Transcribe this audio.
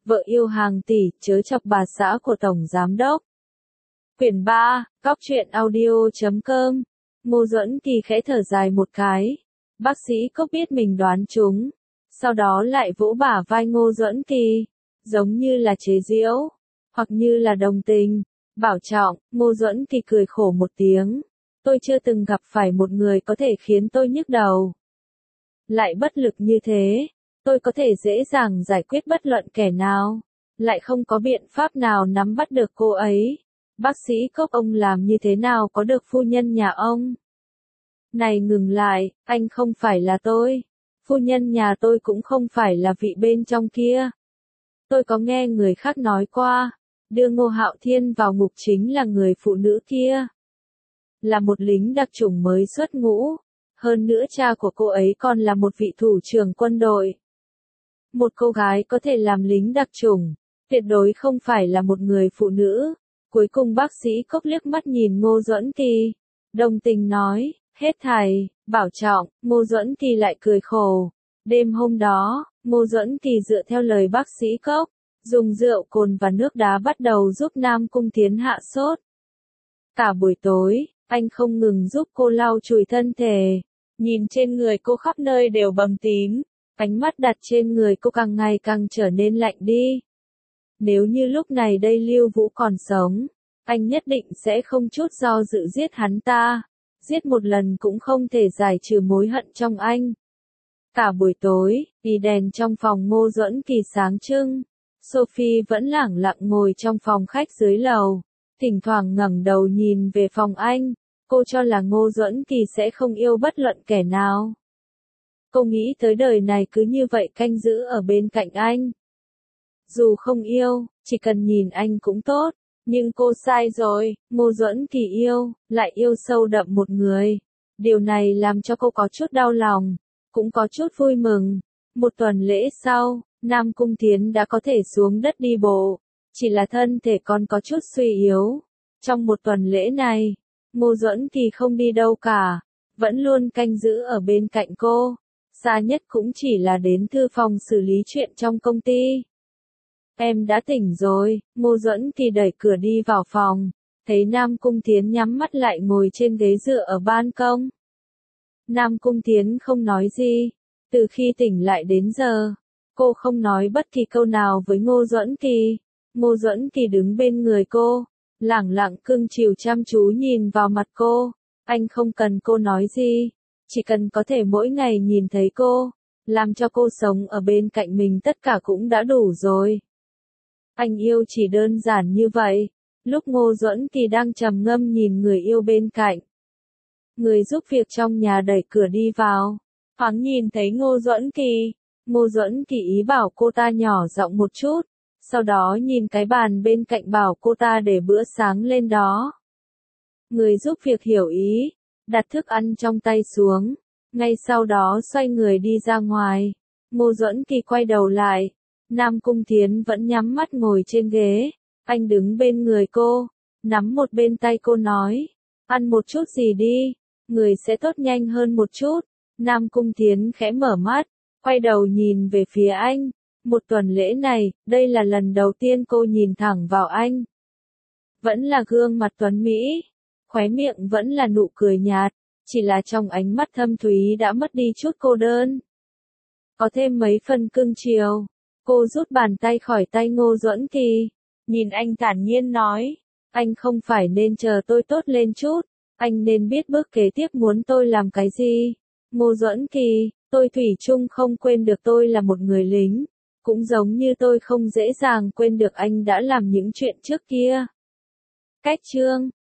vợ yêu hàng tỷ, chớ chọc bà xã của Tổng Giám Đốc. Quyển 3, Góc truyện audio.com. Ngô Duẫn Kỳ khẽ thở dài một cái. Bác sĩ Cốc biết mình đoán trúng. Sau đó lại vỗ bả vai Ngô Duẫn Kỳ. Giống như là chế giễu. Hoặc như là đồng tình. Bảo trọng, Ngô Duẫn Kỳ cười khổ một tiếng. Tôi chưa từng gặp phải một người có thể khiến tôi nhức đầu. Lại bất lực như thế. Tôi có thể dễ dàng giải quyết bất luận kẻ nào. Lại không có biện pháp nào nắm bắt được cô ấy. Bác sĩ Cốc, ông làm như thế nào có được phu nhân nhà ông? Này ngừng lại, anh không phải là tôi. Phu nhân nhà tôi cũng không phải là vị bên trong kia. Tôi có nghe người khác nói qua, đưa Ngô Hạo Thiên vào ngục chính là người phụ nữ kia. Là một lính đặc chủng mới xuất ngũ. Hơn nữa cha của cô ấy còn là một vị thủ trưởng quân đội. Một cô gái có thể làm lính đặc chủng, tuyệt đối không phải là một người phụ nữ. Cuối cùng bác sĩ Cốc liếc mắt nhìn Ngô Duẫn Kỳ, đồng tình nói, hết thầy, bảo trọng. Ngô Duẫn Kỳ lại cười khổ. Đêm hôm đó, Ngô Duẫn Kỳ dựa theo lời bác sĩ Cốc, dùng rượu cồn và nước đá bắt đầu giúp Nam Cung Thiến hạ sốt. Cả buổi tối, anh không ngừng giúp cô lau chùi thân thể. Nhìn trên người cô khắp nơi đều bầm tím, ánh mắt đặt trên người cô càng ngày càng trở nên lạnh đi. Nếu như lúc này đây Lưu Vũ còn sống, anh nhất định sẽ không chút do dự giết hắn ta. Giết một lần cũng không thể giải trừ mối hận trong anh. Cả buổi tối, vì đèn trong phòng Ngô Duẫn Kỳ sáng trưng, Sophie vẫn lẳng lặng ngồi trong phòng khách dưới lầu, thỉnh thoảng ngẩng đầu nhìn về phòng anh. Cô cho là Ngô Duẫn Kỳ sẽ không yêu bất luận kẻ nào. Cô nghĩ tới đời này cứ như vậy canh giữ ở bên cạnh anh. Dù không yêu, chỉ cần nhìn anh cũng tốt. Nhưng cô sai rồi, Ngô Duẫn Kỳ yêu, lại yêu sâu đậm một người. Điều này làm cho cô có chút đau lòng, cũng có chút vui mừng. Một tuần lễ sau, Nam Cung Thiến đã có thể xuống đất đi bộ, chỉ là thân thể còn có chút suy yếu. Trong một tuần lễ này, Ngô Duẫn Kỳ không đi đâu cả, vẫn luôn canh giữ ở bên cạnh cô. Xa nhất cũng chỉ là đến thư phòng xử lý chuyện trong công ty. Em đã tỉnh rồi. Ngô Duẫn Kỳ đẩy cửa đi vào phòng, thấy Nam Cung Thiến nhắm mắt lại ngồi trên ghế dựa ở ban công. Nam Cung Thiến không nói gì. Từ khi tỉnh lại đến giờ, cô không nói bất kỳ câu nào với Ngô Duẫn Kỳ. Ngô Duẫn Kỳ đứng bên người cô, lẳng lặng cưng chiều chăm chú nhìn vào mặt cô. Anh không cần cô nói gì, chỉ cần có thể mỗi ngày nhìn thấy cô, làm cho cô sống ở bên cạnh mình tất cả cũng đã đủ rồi. Anh yêu chỉ đơn giản như vậy. Lúc Ngô Duẫn Kỳ đang trầm ngâm nhìn người yêu bên cạnh, người giúp việc trong nhà đẩy cửa đi vào. Thoáng nhìn thấy Ngô Duẫn Kỳ, Ngô Duẫn Kỳ ý bảo cô ta nhỏ giọng một chút, sau đó nhìn cái bàn bên cạnh bảo cô ta để bữa sáng lên đó. Người giúp việc hiểu ý, đặt thức ăn trong tay xuống, ngay sau đó xoay người đi ra ngoài. Ngô Duẫn Kỳ quay đầu lại, Nam Cung Thiến vẫn nhắm mắt ngồi trên ghế, anh đứng bên người cô, nắm một bên tay cô nói, ăn một chút gì đi, người sẽ tốt nhanh hơn một chút. Nam Cung Thiến khẽ mở mắt, quay đầu nhìn về phía anh. Một tuần lễ này, đây là lần đầu tiên cô nhìn thẳng vào anh. Vẫn là gương mặt tuấn Mỹ, khóe miệng vẫn là nụ cười nhạt, chỉ là trong ánh mắt thâm thúy đã mất đi chút cô đơn. Có thêm mấy phần cưng chiều. Cô rút bàn tay khỏi tay Ngô Duẫn Kỳ, nhìn anh thản nhiên nói, anh không phải nên chờ tôi tốt lên chút, anh nên biết bước kế tiếp muốn tôi làm cái gì. Ngô Duẫn Kỳ, tôi thủy chung không quên được tôi là một người lính, cũng giống như tôi không dễ dàng quên được anh đã làm những chuyện trước kia. Cách chương